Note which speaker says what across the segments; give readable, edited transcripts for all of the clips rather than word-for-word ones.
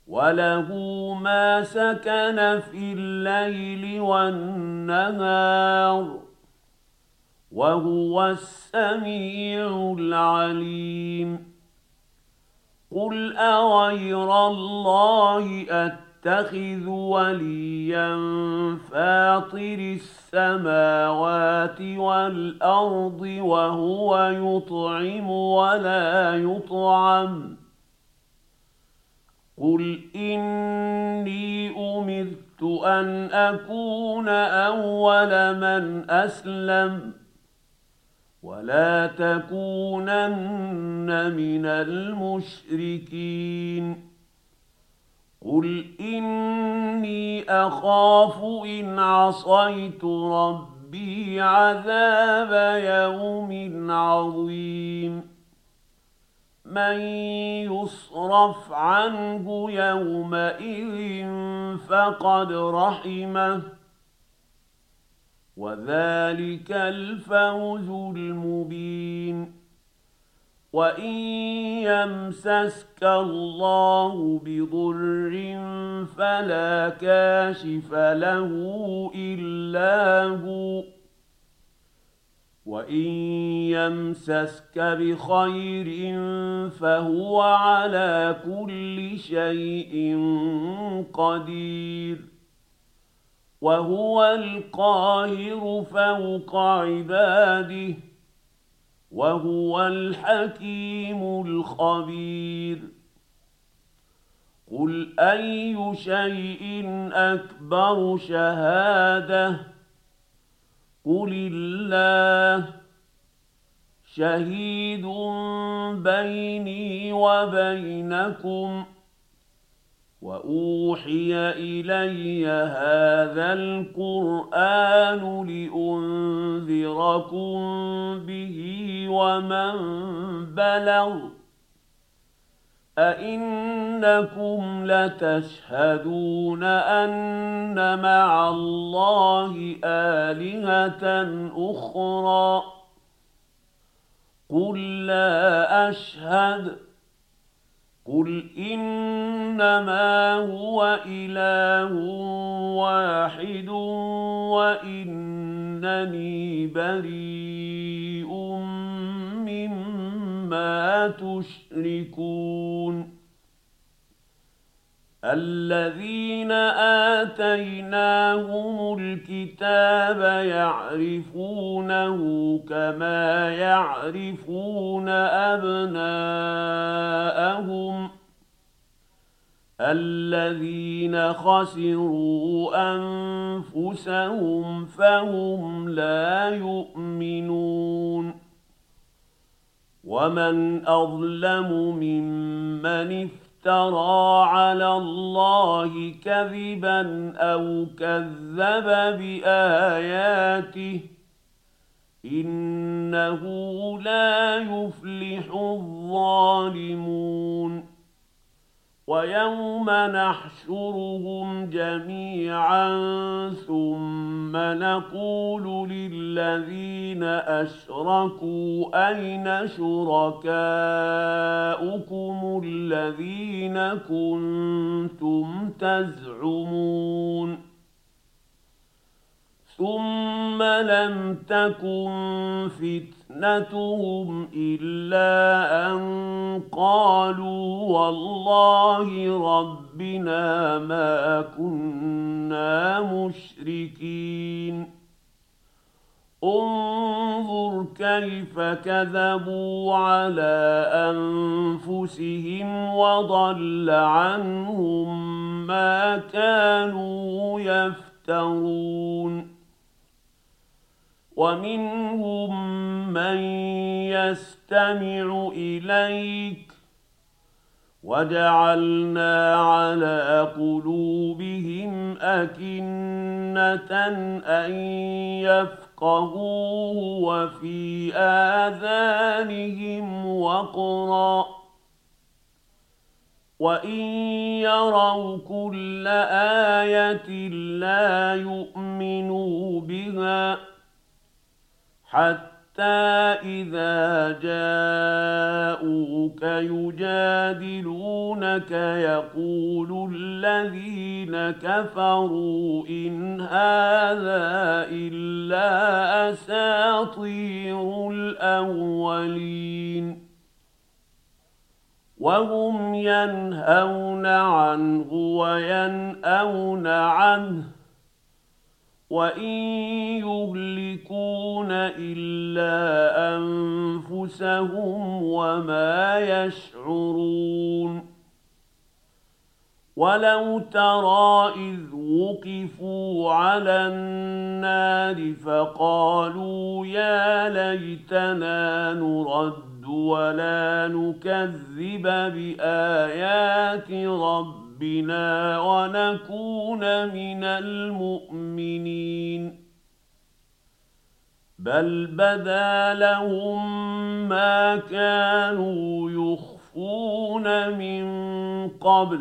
Speaker 1: وله ما سكن في الليل والنهار وهو السميع العليم قل أغير الله أتخذ وليا فاطر السماوات والأرض وهو يطعم ولا يطعم قل إني أمرت أن أكون أول من أسلم ولا تكونن من المشركين قل إني أخاف إن عصيت ربي عذاب يوم عظيم من يصرف عنه يومئذ فقد رحمه وذلك الفوز المبين وإن يمسسك الله بضر فلا كاشف له إلا هو وإن يمسسك بخير فهو على كل شيء قدير وهو القاهر فوق عباده وهو الحكيم الخبير قل أي شيء أكبر شهادة قل الله شهيد بيني وبينكم وأوحي إلي هذا القرآن لأنذركم به ومن بلغ أئنكم لتشهدون أن مع الله آلهة أخرى قل لا أشهد قل إنما هو إله واحد وإنني بريء مما تشركون الذين آتيناهم الكتاب يعرفونه كما يعرفون أبناءهم الذين خسروا أنفسهم فهم لا يؤمنون ومن أظلم ممن افترى على الله كذبا أو كذب بآياته إنه لا يفلح الظالمون ويوم نحشرهم جميعا ثم نقول للذين أشركوا أين شركاؤكم الذين كنتم تزعمون ثم لم تكن فتنتهم إلا أن قالوا والله ربنا ما كنا مشركين انظر كيف كذبوا على أنفسهم وضل عنهم ما كانوا يفترون ومنهم من يستمع إليك وجعلنا على قلوبهم أكنة أن يفقهوه وفي آذانهم وقرا وإن يروا كل آية لا يؤمنوا بها حتى إذا جاءوك يجادلونك يقول الذين كفروا إن هذا إلا أساطير الأولين وهم ينهون عنه وينأون عنه وإن يهلكون إلا أنفسهم وما يشعرون ولو ترى إذ وقفوا على النار فقالوا يا ليتنا نرد ولا نكذب بآيات ربنا ونكون من المؤمنين بل بدا لهم ما كانوا يخفون من قبل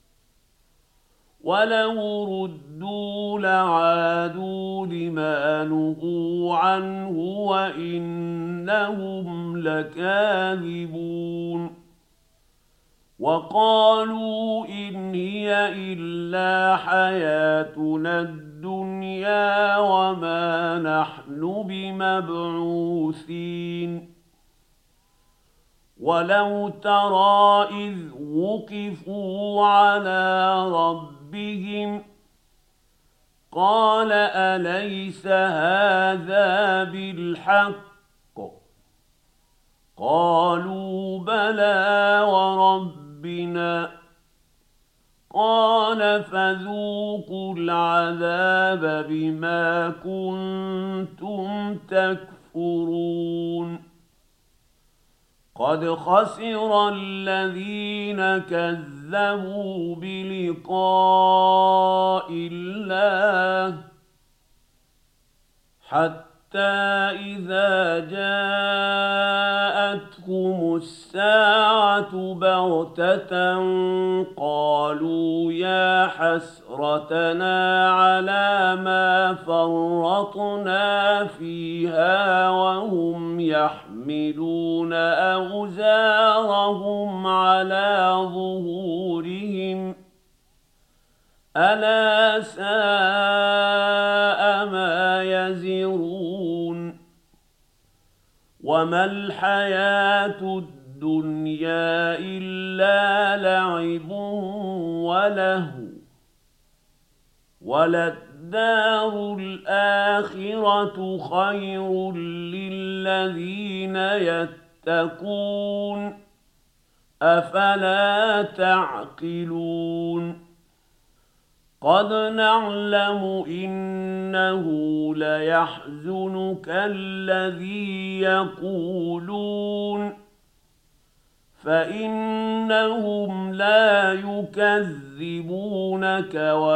Speaker 1: ولو ردوا لعادوا لما نهوا عنه وإنهم لكاذبون وقالوا إن هي إلا حياتنا الدنيا وما نحن بمبعوثين ولو ترى إذ وقفوا على ربهم قال أليس هذا بالحق قالوا بلى وربنا قال فذوقوا العذاب بما كنتم تكفرون قد خسر الذين كذبوا بلقاء الله حتى إذا جاءتهم الساعة بغتة قالوا يا حسرتنا على ما فرطنا فيها وهم يحملون أوزارهم على ظهورهم ألا ساء ما يزرون وما الحياة الدنيا إلا لعب ولهو وللدار الآخرة خير للذين يتقون أفلا تعقلون قد نعلم إنه ليحزنك الذي يقولون فإنهم لا يكذبونك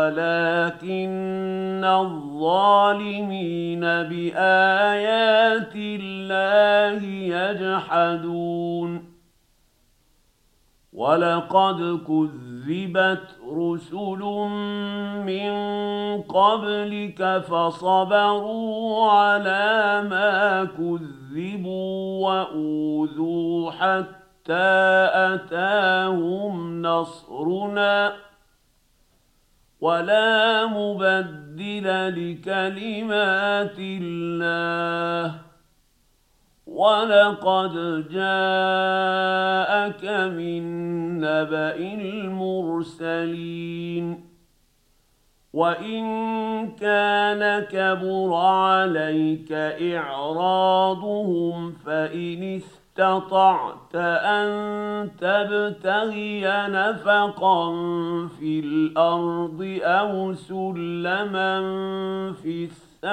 Speaker 1: ولكن الظالمين بآيات الله يجحدون ولقد كذبت رسل من قبلك فصبروا على ما كذبوا وأوذوا حتى أتاهم نصرنا ولا مبدل لكلمات الله ولقد جاءك من نبأ المرسلين وإن كان كبر عليك إعراضهم فإن استطعت أن تبتغي نفقا في الأرض أو سلما في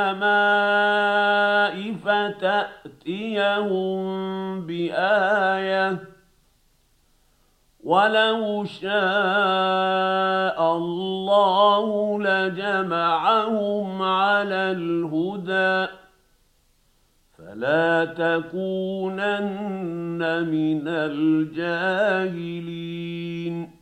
Speaker 1: السماء فتأتيهم بآية ولو شاء الله لجمعهم على الهدى فلا تكونن من الجاهلين